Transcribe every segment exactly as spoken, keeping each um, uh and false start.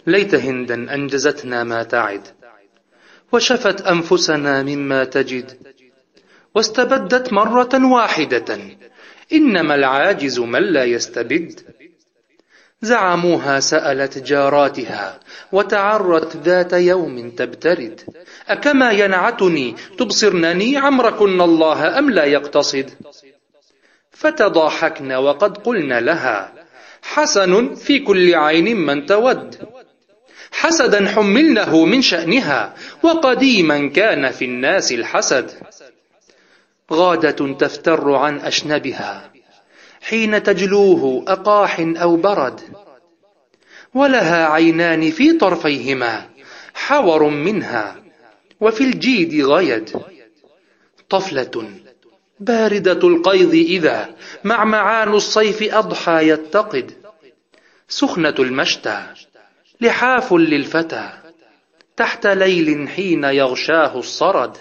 ليت هندا أنجزتنا ما تعد، وشفت أنفسنا مما تجد، واستبدت مرة واحدة، إنما العاجز من لا يستبد. زعموها سألت جاراتها وتعرت ذات يوم تبترد، أكما ينعتني تبصرنني عمركن الله أم لا يقتصد. فتضاحكن وقد قلن لها حسن في كل عين من تود، حسدا حملنه من شأنها وقديما كان في الناس الحسد. غادة تفتر عن أشنبها حين تجلوه أقاح أو برد، ولها عينان في طرفيهما حور منها وفي الجيد غيد. طفلة باردة القيظ إذا معمعان الصيف أضحى يتقد، سخنة المشتى لحاف للفتى تحت ليل حين يغشاه الصرد.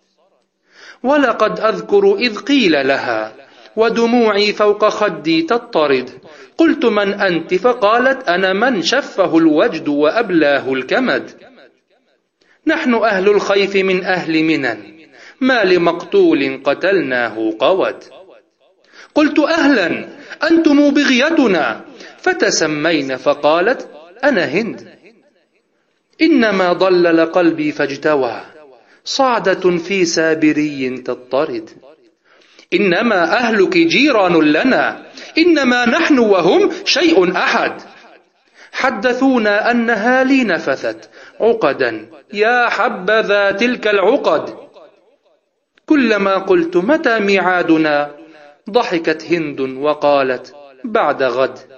ولقد أذكر إذ قيل لها ودموعي فوق خدي تضطرد، قلت من أنت؟ فقالت أنا من شفه الوجد وأبلاه الكمد. نحن أهل الخيف من أهل منن، ما لمقتول قتلناه قود. قلت أهلا أنتم بغيتنا، فتسمين فقالت أنا هند. إنما ضلل قلبي فاجتوى صعدة في سابري تضطرد. إنما أهلك جيران لنا، إنما نحن وهم شيء أحد. حدثونا أنها لي نفثت عقدا، يا حبذا تلك العقد. كلما قلت متى ميعادنا ضحكت هند وقالت بعد غد.